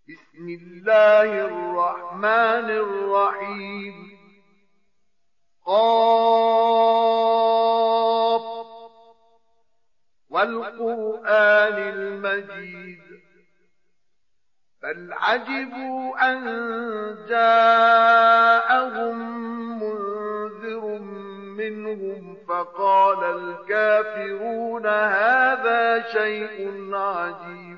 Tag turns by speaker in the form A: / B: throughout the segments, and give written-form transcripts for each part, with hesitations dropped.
A: بسم الله الرحمن الرحيم قاف والقرآن المجيد بل عجبوا أن جاءهم منذر منهم فقال الكافرون هذا شيء عجيب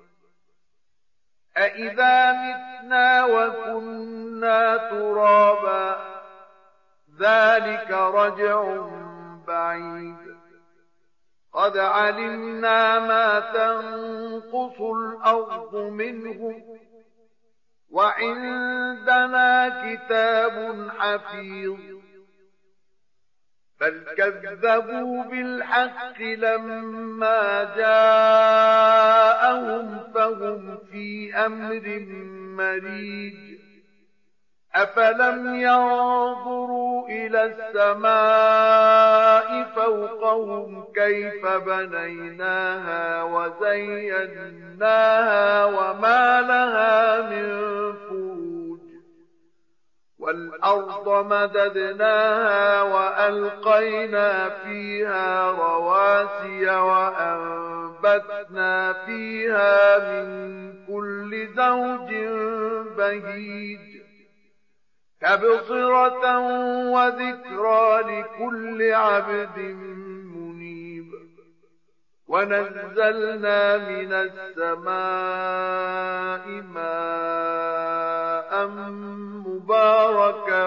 A: أإذا متنا وكنا ترابا ذلك رجع بعيد قد علمنا ما تنقص الأرض منهم وعندنا كتاب حفيظ بل كذبوا بالحق لما جاءهم فهم في أمر مريج أفلم ينظروا إلى السماء فوقهم كيف بنيناها وزيناها وما لها من فروج والأرض مددناها وألقينا فيها رواسي وأنبتنا فيها من كل زوج بهيج تبصرة وذكرى لكل عبد منيب ونزلنا من السماء ماء مباركا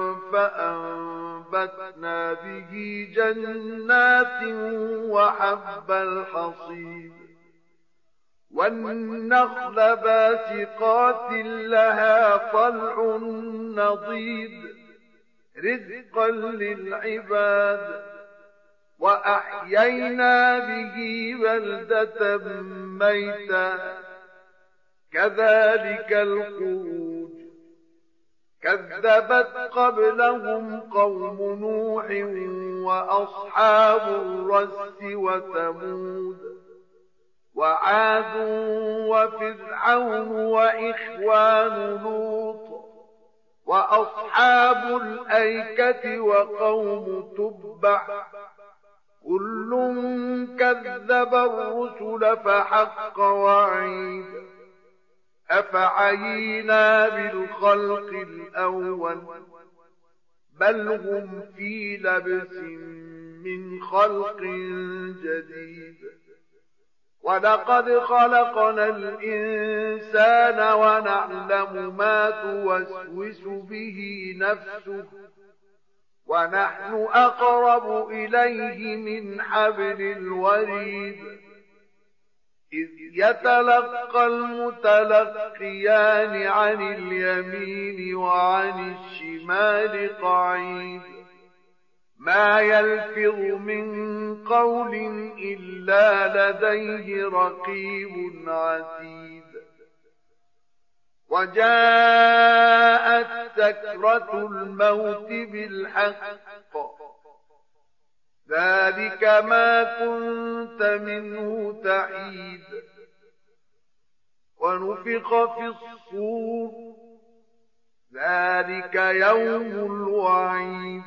A: فأنبتنا به جنات وحب الحصيد والنخل باسقات لها طلع نضيد رزقا للعباد وأحيينا به بلدة ميتا كذلك الخروج كذبت قبلهم قوم نوح وأصحاب الرس وثمود وعاد وفرعون وإخوان لوط وأصحاب الأيكة وقوم تبع كل كذب الرسل فحق وعيد أفعينا بالخلق الأول بل هم في لبس من خلق جديد ولقد خلقنا الإنسان ونعلم ما توسوس به نفسه ونحن أقرب إليه من حبل الوريد إذ يتلقى المتلقيان عن اليمين وعن الشمال قعيد ما يلفظ من قول إلا لديه رقيب عتيد وجاءت سكرة الموت بالحق ذلك ما كنت منه تحيد ونفخ في الصور ذلك يوم الوعيد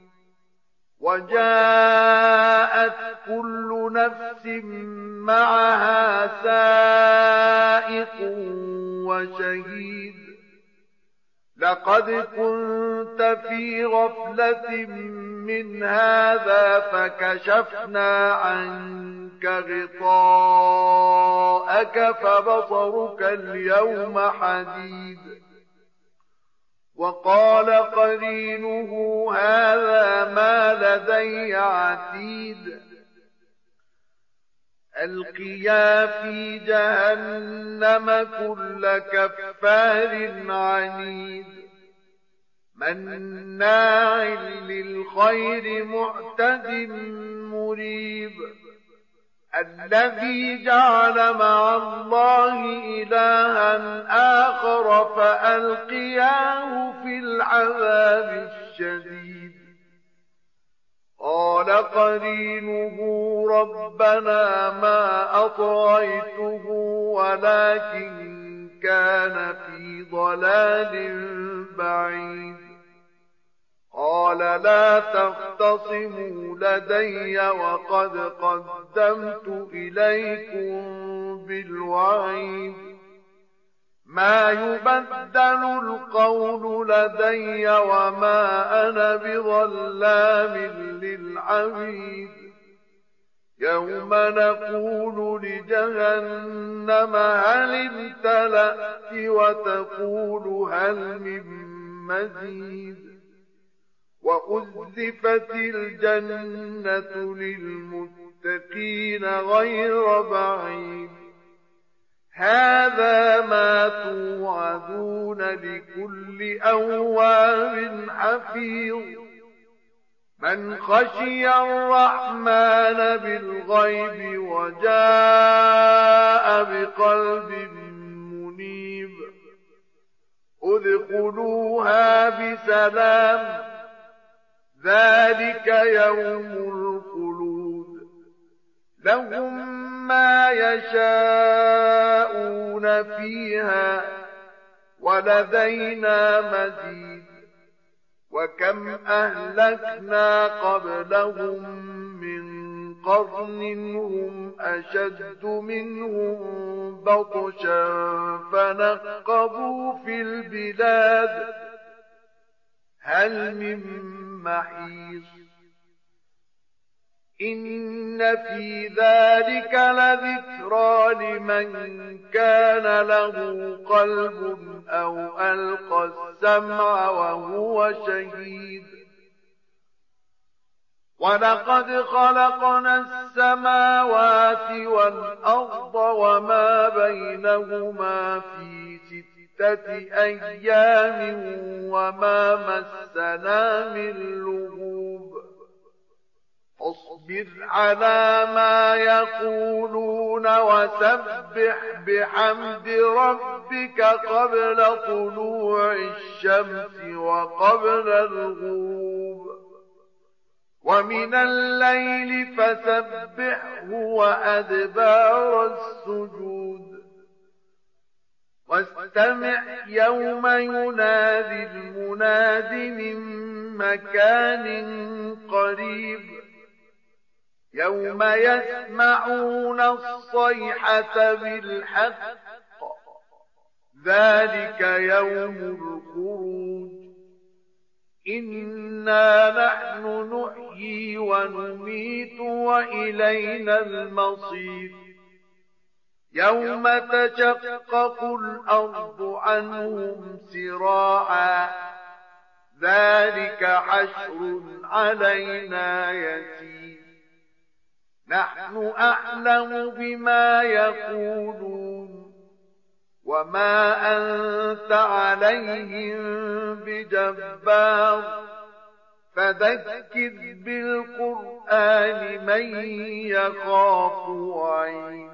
A: وجاءت كل نفس معها سائق وشهيد لقد كنت في غفلة من هذا فكشفنا عنك غطاءك فبصرك اليوم حديد وقال قرينه هذا ما لدي عتيد ألقيا في جهنم كل كفار عنيد مناع للخير معتد مريب الذي جعل مع الله إلها آخر فألقياه في العذاب الشديد قال قرينه ربنا ما أطغيته ولكن كان في ضلال بعيد قال لا تختصموا لدي وقد قدمت إليكم بالوعيد ما يبدل القول لدي وما أنا بظلام للعبيد يوم نقول لجهنم هل امتلأت وتقول هل من مزيد وأزلفت الجنة للمتقين غير بعيد هذا ما توعدون لكل أواب حفيظ من خشي الرحمن بالغيب وجاء بقلب منيب ادخلوها بسلام ذلك يوم الخلود لهم ما يشاءون فيها ولدينا مزيد وكم أهلكنا قبلهم من قرن هم أشد منهم بطشا فنقبوا في البلاد هل من محيص إن في ذلك لذكرى لمن كان له قلب أو ألقى السمع وهو شهيد ولقد خلقنا السماوات والأرض وما بينهما في 6 أيام وما مسنا من لغوب فاصبر على ما يقولون وسبح بحمد ربك قبل طلوع الشمس وقبل الغروب ومن الليل فسبحه وأدبار السجود واستمع يوم ينادي المناد من مكان قريب يوم يسمعون الصيحة بالحق ذلك يوم الخروج إنا نحن نحيي ونميت وإلينا المصير يوم تشقق الأرض عنهم سراعا ذلك حشر علينا يسير نحن أعلم بما يقولون وما أنت عليهم بجبار فذكر بالقرآن من يخاف وعيد